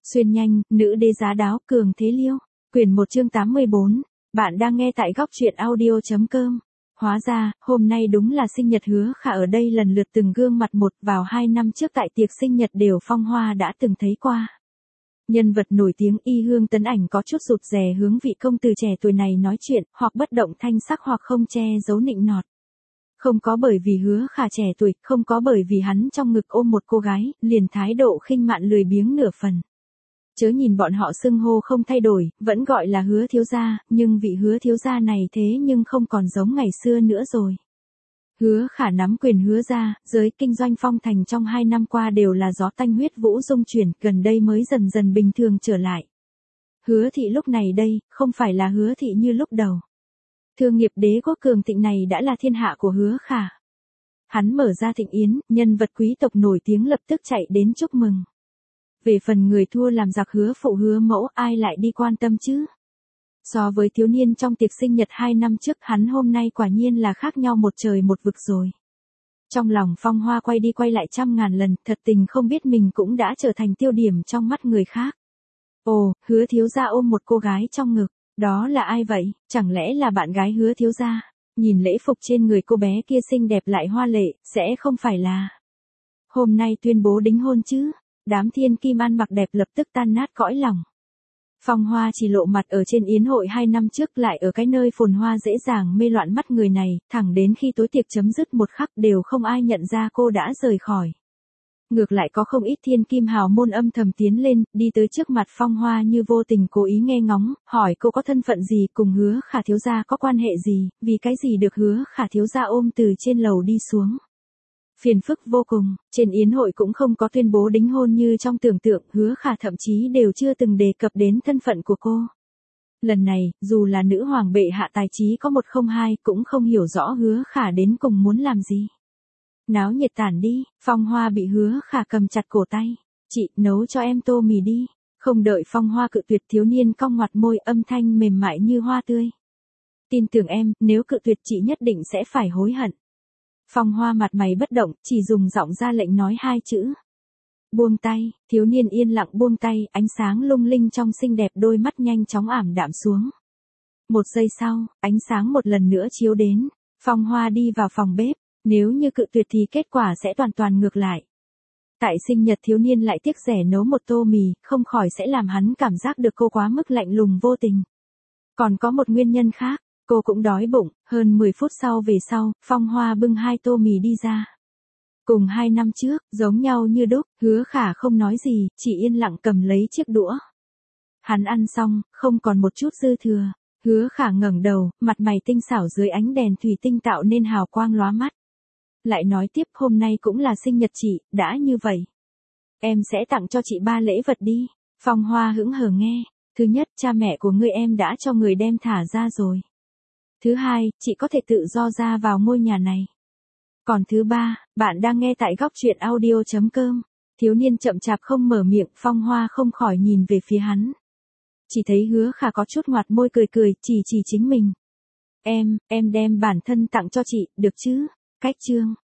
Xuyên nhanh, nữ đế giá đáo, cường thế liêu. Quyển 1 chương 84. Bạn đang nghe tại góc truyện audio.com. Hóa ra, hôm nay đúng là sinh nhật Hứa Khả ở đây lần lượt từng gương mặt một vào 2 năm trước tại tiệc sinh nhật đều Phong Hoa đã từng thấy qua. Nhân vật nổi tiếng Y Hương Tấn Ảnh có chút rụt rè hướng vị công tử trẻ tuổi này nói chuyện, hoặc bất động thanh sắc hoặc không che giấu nịnh nọt. Không có bởi vì Hứa Khả trẻ tuổi, không có bởi vì hắn trong ngực ôm một cô gái, liền thái độ khinh mạn lười biếng nửa phần. Chớ nhìn bọn họ xưng hô không thay đổi, vẫn gọi là Hứa thiếu gia, nhưng vị Hứa thiếu gia này thế nhưng không còn giống ngày xưa nữa rồi. Hứa Khả nắm quyền Hứa gia, giới kinh doanh phong thành trong 2 năm qua đều là gió tanh huyết vũ dung chuyển, gần đây mới dần dần bình thường trở lại. Hứa thị lúc này đây, không phải là Hứa thị như lúc đầu. Thương nghiệp đế quốc cường thịnh này đã là thiên hạ của Hứa Khả. Hắn mở ra thịnh yến, nhân vật quý tộc nổi tiếng lập tức chạy đến chúc mừng. Về phần người thua làm giặc Hứa phụ Hứa mẫu, ai lại đi quan tâm chứ? So với thiếu niên trong tiệc sinh nhật 2 năm trước, hắn hôm nay quả nhiên là khác nhau một trời một vực rồi. Trong lòng Phong Hoa quay đi quay lại 100.000 lần, thật tình không biết mình cũng đã trở thành tiêu điểm trong mắt người khác. Ồ, Hứa thiếu gia ôm một cô gái trong ngực, đó là ai vậy? Chẳng lẽ là bạn gái Hứa thiếu gia? Nhìn lễ phục trên người cô bé kia xinh đẹp lại hoa lệ, sẽ không phải là hôm nay tuyên bố đính hôn chứ? Đám thiên kim ăn mặc đẹp lập tức tan nát cõi lòng. Phong Hoa chỉ lộ mặt ở trên yến hội 2 năm trước, lại ở cái nơi phồn hoa dễ dàng mê loạn mắt người này, thẳng đến khi tối tiệc chấm dứt một khắc đều không ai nhận ra cô đã rời khỏi. Ngược lại có không ít thiên kim hào môn âm thầm tiến lên, đi tới trước mặt Phong Hoa như vô tình cố ý nghe ngóng, hỏi cô có thân phận gì, cùng Hứa Khả thiếu gia có quan hệ gì, vì cái gì được Hứa Khả thiếu gia ôm từ trên lầu đi xuống. Phiền phức vô cùng, trên yến hội cũng không có tuyên bố đính hôn như trong tưởng tượng, Hứa Khả thậm chí đều chưa từng đề cập đến thân phận của cô. Lần này, dù là nữ hoàng bệ hạ tài trí có 102 cũng không hiểu rõ Hứa Khả đến cùng muốn làm gì. Náo nhiệt tản đi, Phong Hoa bị Hứa Khả cầm chặt cổ tay. Chị, nấu cho em tô mì đi. Không đợi Phong Hoa cự tuyệt, thiếu niên cong ngoặt môi, âm thanh mềm mại như hoa tươi. Tin tưởng em, nếu cự tuyệt chị nhất định sẽ phải hối hận. Phong Hoa mặt mày bất động, chỉ dùng giọng ra lệnh nói 2 chữ. Buông tay, thiếu niên yên lặng buông tay, ánh sáng lung linh trong xinh đẹp đôi mắt nhanh chóng ảm đạm xuống. 1 giây sau, ánh sáng một lần nữa chiếu đến. Phong Hoa đi vào phòng bếp, nếu như cự tuyệt thì kết quả sẽ toàn ngược lại. Tại sinh nhật thiếu niên lại tiếc rẻ nấu một tô mì, không khỏi sẽ làm hắn cảm giác được cô quá mức lạnh lùng vô tình. Còn có một nguyên nhân khác. Cô cũng đói bụng, hơn 10 phút sau về sau, Phong Hoa bưng 2 tô mì đi ra. Cùng 2 năm trước, giống nhau như đúc, Hứa Khả không nói gì, chỉ yên lặng cầm lấy chiếc đũa. Hắn ăn xong, không còn một chút dư thừa. Hứa Khả ngẩng đầu, mặt mày tinh xảo dưới ánh đèn thủy tinh tạo nên hào quang lóa mắt. Lại nói tiếp, hôm nay cũng là sinh nhật chị, đã như vậy. Em sẽ tặng cho chị 3 lễ vật đi. Phong Hoa hững hờ nghe. Thứ nhất, cha mẹ của ngươi em đã cho người đem thả ra rồi. Thứ hai, chị có thể tự do ra vào ngôi nhà này. Còn thứ ba, bạn đang nghe tại góc truyện audio.com. Thiếu niên chậm chạp không mở miệng, Phong Hoa không khỏi nhìn về phía hắn. Chỉ thấy Hứa Khả có chút ngoặt môi cười, chỉ chính mình. Em đem bản thân tặng cho chị, được chứ? Cách chương.